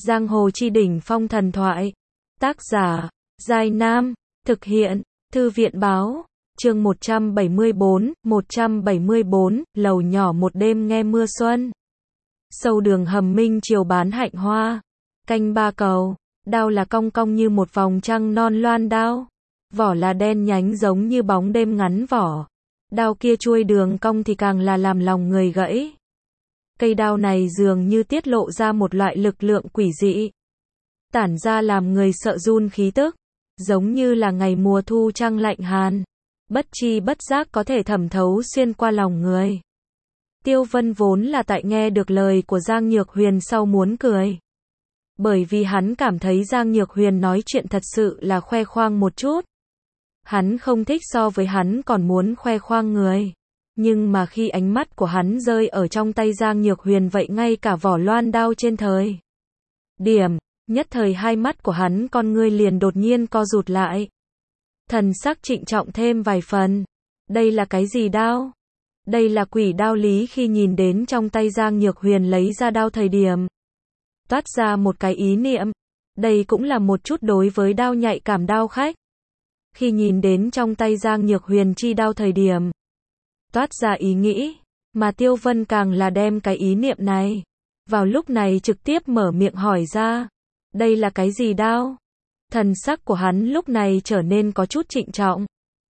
Giang hồ chi đỉnh phong thần thoại. Tác giả, Giai Nam. Thực hiện, Thư viện Báo. Chương 174, lầu nhỏ một đêm nghe mưa xuân. Sâu đường hầm minh chiều bán hạnh hoa. Canh ba cầu, đao là cong cong như một vòng trăng non loan đao. Vỏ là đen nhánh giống như bóng đêm ngắn vỏ. Đao kia chuôi đường cong thì càng là làm lòng người gãy. Cây đao này dường như tiết lộ ra một loại lực lượng quỷ dị. Tản ra làm người sợ run khí tức. Giống như là ngày mùa thu trăng lạnh hàn. Bất chi bất giác có thể thẩm thấu xuyên qua lòng người. Tiêu Vân vốn là tại nghe được lời của Giang Nhược Huyền sau muốn cười. Bởi vì hắn cảm thấy Giang Nhược Huyền nói chuyện thật sự là khoe khoang một chút. Hắn không thích so với hắn còn muốn khoe khoang người. Nhưng mà khi ánh mắt của hắn rơi ở trong tay Giang Nhược Huyền vậy ngay cả vỏ loan đao trên thời điểm, nhất thời hai mắt của hắn con ngươi liền đột nhiên co rụt lại. Thần sắc trịnh trọng thêm vài phần. Đây là cái gì đao? Đây là quỷ đao lý khi nhìn đến trong tay Giang Nhược Huyền lấy ra đao thời điểm. Toát ra một cái ý niệm. Đây cũng là một chút đối với đao nhạy cảm đao khách. Khi nhìn đến trong tay Giang Nhược Huyền chi đao thời điểm. Toát ra ý nghĩ. Mà Tiêu Vân càng là đem cái ý niệm này. Vào lúc này trực tiếp mở miệng hỏi ra. Đây là cái gì đao? Thần sắc của hắn lúc này trở nên có chút trịnh trọng.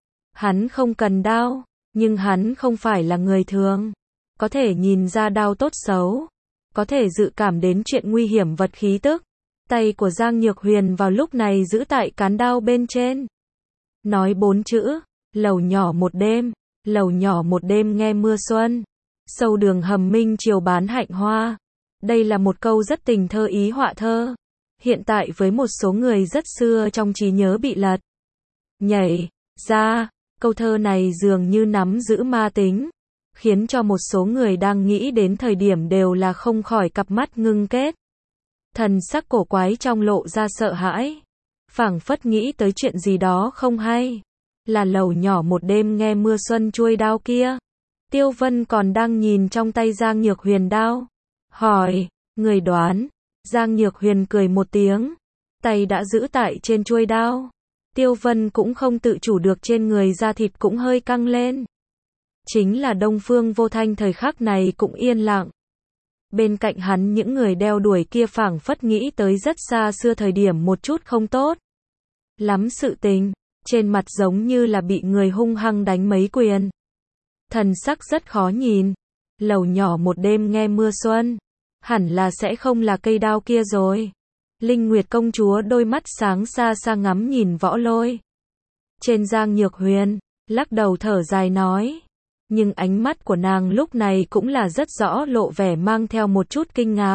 Hắn không cần đao. Nhưng hắn không phải là người thường. Có thể nhìn ra đao tốt xấu. Có thể dự cảm đến chuyện nguy hiểm vật khí tức. Tay của Giang Nhược Huyền vào lúc này giữ tại cán đao bên trên. Nói 4 chữ. Lầu nhỏ một đêm. Lầu nhỏ một đêm nghe mưa xuân. Sâu đường hầm minh chiều bán hạnh hoa. Đây là một câu rất tình thơ ý họa thơ. Hiện tại với một số người rất xưa trong trí nhớ bị lật nhảy ra. Câu thơ này dường như nắm giữ ma tính. Khiến cho một số người đang nghĩ đến thời điểm đều là không khỏi cặp mắt ngưng kết. Thần sắc cổ quái trong lộ ra sợ hãi. Phảng phất nghĩ tới chuyện gì đó không hay. Là lầu nhỏ một đêm nghe mưa xuân chuôi đao kia. Tiêu Vân còn đang nhìn trong tay Giang Nhược Huyền đao. Hỏi, người đoán. Giang Nhược Huyền cười một tiếng. Tay đã giữ tại trên chuôi đao. Tiêu Vân cũng không tự chủ được trên người da thịt cũng hơi căng lên. Chính là Đông Phương Vô Thanh thời khắc này cũng yên lặng. Bên cạnh hắn những người đeo đuổi kia phảng phất nghĩ tới rất xa xưa thời điểm một chút không tốt lắm sự tình. Trên mặt giống như là bị người hung hăng đánh mấy quyền. Thần sắc rất khó nhìn. Lầu nhỏ một đêm nghe mưa xuân. Hẳn là sẽ không là cây đao kia rồi. Linh Nguyệt công chúa đôi mắt sáng xa xa ngắm nhìn Võ Lôi. Trên Giang Nhược Huyền, lắc đầu thở dài nói. Nhưng ánh mắt của nàng lúc này cũng là rất rõ lộ vẻ mang theo một chút kinh ngạc.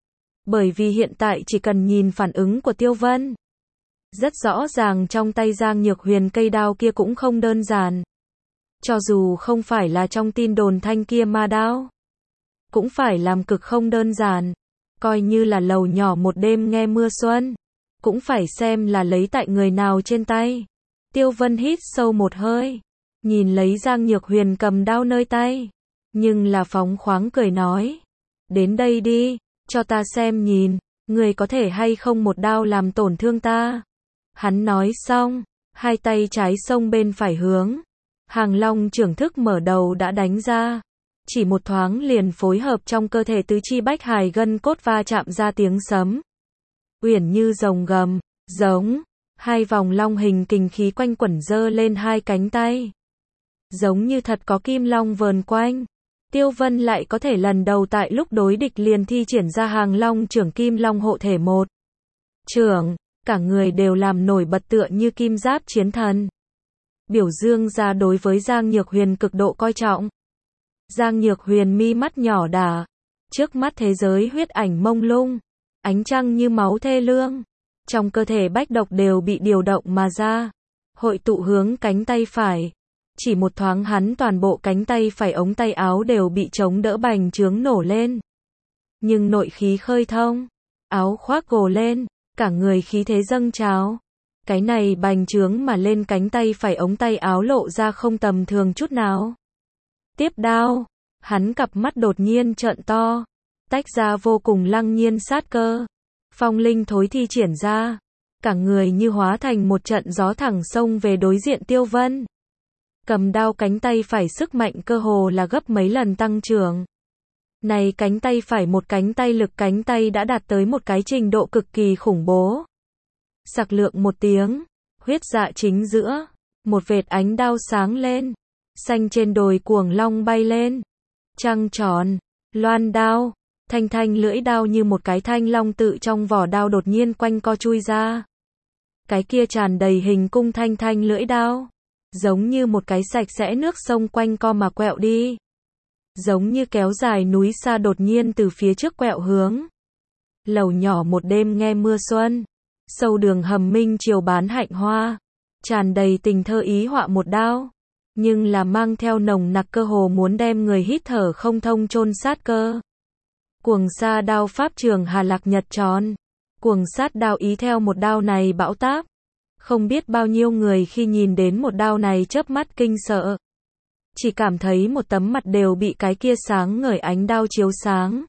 Bởi vì hiện tại chỉ cần nhìn phản ứng của Tiêu Vân. Rất rõ ràng trong tay Giang Nhược Huyền cây đao kia cũng không đơn giản. Cho dù không phải là trong tin đồn thanh kia ma đao. Cũng phải làm cực không đơn giản. Coi như là lầu nhỏ một đêm nghe mưa xuân. Cũng phải xem là lấy tại người nào trên tay. Tiêu Vân hít sâu một hơi. Nhìn lấy Giang Nhược Huyền cầm đao nơi tay. Nhưng là phóng khoáng cười nói. Đến đây đi, cho ta xem nhìn. Người có thể hay không một đao làm tổn thương ta. Hắn nói xong. Hai tay trái xông bên phải hướng. Hàng Long trưởng thức mở đầu đã đánh ra. Chỉ một thoáng liền phối hợp trong cơ thể tứ chi bách hài gân cốt va chạm ra tiếng sấm. Uyển như rồng gầm, giống. Hai vòng long hình kình khí quanh quẩn dơ lên hai cánh tay. Giống như thật có kim long vờn quanh. Tiêu Vân lại có thể lần đầu tại lúc đối địch liền thi triển ra Hàng Long trưởng kim long hộ thể một trưởng. Cả người đều làm nổi bật tựa như kim giáp chiến thần. Biểu dương ra đối với Giang Nhược Huyền cực độ coi trọng. Giang Nhược Huyền mi mắt nhỏ đà. Trước mắt thế giới huyết ảnh mông lung. Ánh trăng như máu thê lương. Trong cơ thể bách độc đều bị điều động mà ra. Hội tụ hướng cánh tay phải. Chỉ một thoáng hắn toàn bộ cánh tay phải ống tay áo đều bị chống đỡ bành trướng nổ lên. Nhưng nội khí khơi thông. Áo khoác gồ lên. Cả người khí thế dâng trào. Cái này bành trướng mà lên cánh tay phải ống tay áo lộ ra không tầm thường chút nào. Tiếp đao. Hắn cặp mắt đột nhiên trợn to. Tách ra vô cùng lăng nhiên sát cơ. phong linh thối thi triển ra, cả người như hóa thành một trận gió thẳng xông về đối diện Tiêu Vân. Cầm đao cánh tay phải sức mạnh cơ hồ là gấp mấy lần tăng trưởng. Này cánh tay phải một cánh tay lực cánh tay đã đạt tới một cái trình độ cực kỳ khủng bố. Sặc lượng một tiếng, huyết dạ chính giữa, một vệt ánh đao sáng lên, xanh trên đồi cuồng long bay lên. Trăng tròn, loan đao, thanh thanh lưỡi đao như một cái thanh long tự trong vỏ đao đột nhiên quanh co chui ra. Cái kia tràn đầy hình cung thanh thanh lưỡi đao, giống như một cái sạch sẽ nước sông quanh co mà quẹo đi. Giống như kéo dài núi xa đột nhiên từ phía trước quẹo hướng. Lầu nhỏ một đêm nghe mưa xuân, sâu đường hầm minh chiều bán hạnh hoa, tràn đầy tình thơ ý họa một đao, nhưng là mang theo nồng nặc cơ hồ muốn đem người hít thở không thông chôn sát cơ. Cuồng sa đao pháp trường Hà Lạc Nhật tròn, cuồng sát đao ý theo một đao này bão táp. Không biết bao nhiêu người khi nhìn đến một đao này chớp mắt kinh sợ. Chỉ cảm thấy một tấm mặt đều bị cái kia sáng ngời ánh đao chiếu sáng.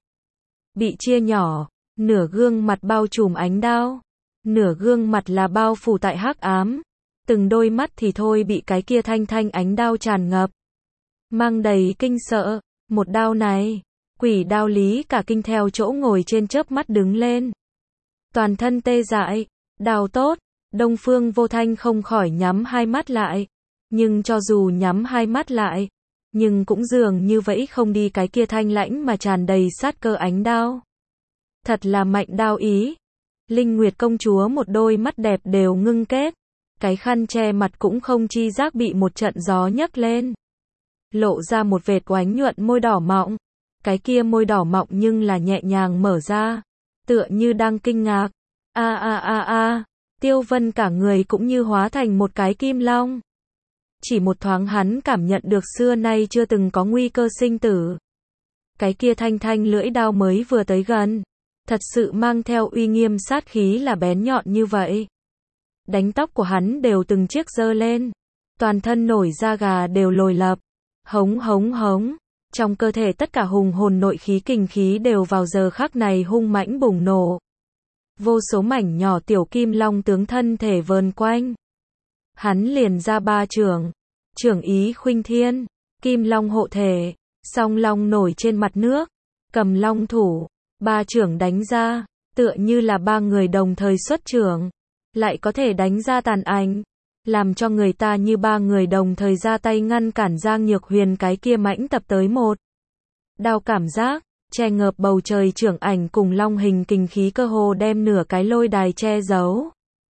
Bị chia nhỏ, nửa gương mặt bao trùm ánh đao, nửa gương mặt là bao phủ tại hắc ám. Từng đôi mắt thì thôi bị cái kia thanh thanh ánh đao tràn ngập. Mang đầy kinh sợ, một đao này, quỷ đao lý cả kinh theo chỗ ngồi trên chớp mắt đứng lên. Toàn thân tê dại, đao tốt, Đông Phương Vô Thanh không khỏi nhắm hai mắt lại. Nhưng cho dù nhắm hai mắt lại, nhưng cũng dường như vẫy không đi cái kia thanh lãnh mà tràn đầy sát cơ ánh đao. Thật là mạnh đao ý. Linh Nguyệt công chúa một đôi mắt đẹp đều ngưng kết. Cái khăn che mặt cũng không chi giác bị một trận gió nhấc lên. Lộ ra một vệt oánh nhuận môi đỏ mọng. Cái kia môi đỏ mọng nhưng là nhẹ nhàng mở ra. Tựa như đang kinh ngạc. Tiêu Vân cả người cũng như hóa thành một cái kim long. Chỉ một thoáng hắn cảm nhận được xưa nay chưa từng có nguy cơ sinh tử. Cái kia thanh thanh lưỡi đao mới vừa tới gần. Thật sự mang theo uy nghiêm sát khí là bén nhọn như vậy. Đánh tóc của hắn đều từng chiếc giơ lên. Toàn thân nổi da gà đều lồi lập. Hống hống hống. Trong cơ thể tất cả hùng hồn nội khí kình khí đều vào giờ khắc này hung mãnh bùng nổ. Vô số mảnh nhỏ tiểu kim long tướng thân thể vờn quanh. Hắn liền ra ba chưởng. Chưởng ý khuynh thiên. Kim long hộ thể. Song long nổi trên mặt nước. Cầm long thủ. Ba chưởng đánh ra. Tựa như là ba người đồng thời xuất chưởng. Lại có thể đánh ra tàn ảnh. Làm cho người ta như ba người đồng thời ra tay ngăn cản Giang Nhược Huyền cái kia mãnh tập tới một. Đao cảm giác. Che ngợp bầu trời chưởng ảnh cùng long hình kình khí cơ hồ đem nửa cái lôi đài che giấu.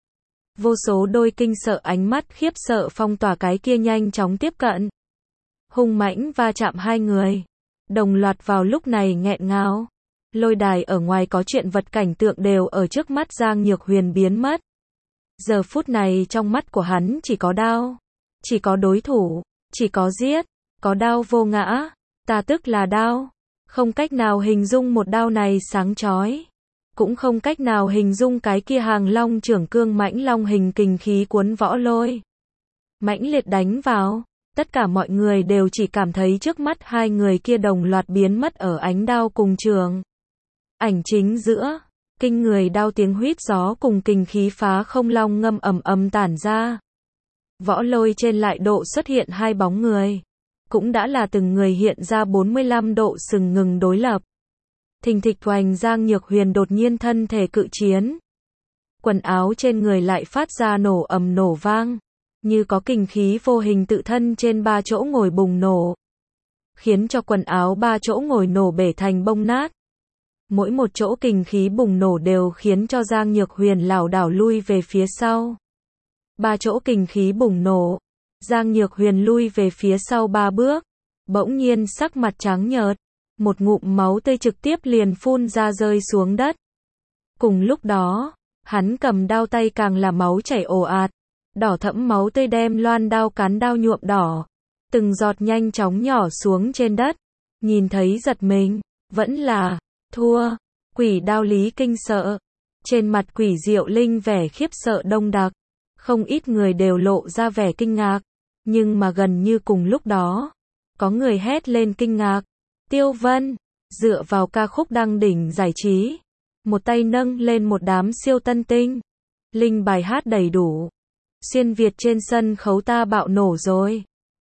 Vô số đôi kinh sợ ánh mắt khiếp sợ phong tỏa cái kia nhanh chóng tiếp cận. Hung mãnh va chạm hai người. Đồng loạt vào lúc này nghẹn ngào. Lôi đài ở ngoài có chuyện vật cảnh tượng đều ở trước mắt Giang Nhược Huyền biến mất. Giờ phút này trong mắt của hắn chỉ có đao. Chỉ có đối thủ. Chỉ có giết. Có đao vô ngã. Ta tức là đao. Không cách nào hình dung một đao này sáng chói. Cũng không cách nào hình dung cái kia hàng long trưởng cương mãnh long hình kình khí cuốn võ lôi. Mãnh liệt đánh vào. Tất cả mọi người đều chỉ cảm thấy trước mắt hai người kia đồng loạt biến mất ở ánh đao cùng trường. Ảnh chính giữa. Kinh người đao tiếng huýt gió cùng kình khí phá không long ngâm ầm ầm tản ra. Võ lôi trên lại độ xuất hiện hai bóng người. Cũng đã là từng người hiện ra 45 độ sừng ngừng đối lập. Thình thịch oành Giang Nhược Huyền đột nhiên thân thể cự chiến. Quần áo trên người lại phát ra nổ ầm nổ vang. Như có kình khí vô hình tự thân trên ba chỗ ngồi bùng nổ. Khiến cho quần áo ba chỗ ngồi nổ bể thành bông nát. Mỗi một chỗ kình khí bùng nổ đều khiến cho Giang Nhược Huyền lảo đảo lui về phía sau. Ba chỗ kình khí bùng nổ. Giang Nhược Huyền lui về phía sau ba bước. Bỗng nhiên sắc mặt trắng nhợt. Một ngụm máu tươi trực tiếp liền phun ra rơi xuống đất. Cùng lúc đó, hắn cầm đao tay càng là máu chảy ồ ạt. Đỏ thẫm máu tươi đem loan đao cán đao nhuộm đỏ. Từng giọt nhanh chóng nhỏ xuống trên đất. Nhìn thấy giật mình. Vẫn là thua. Quỷ đao lý kinh sợ. Trên mặt quỷ diệu linh vẻ khiếp sợ đông đặc. Không ít người đều lộ ra vẻ kinh ngạc. Nhưng mà gần như cùng lúc đó, có người hét lên kinh ngạc. Tiêu Vân, dựa vào ca khúc đăng đỉnh giải trí. một tay nâng lên một đám siêu tân tinh. Linh bài hát đầy đủ. Xuyên Việt trên sân khấu ta bạo nổ rồi.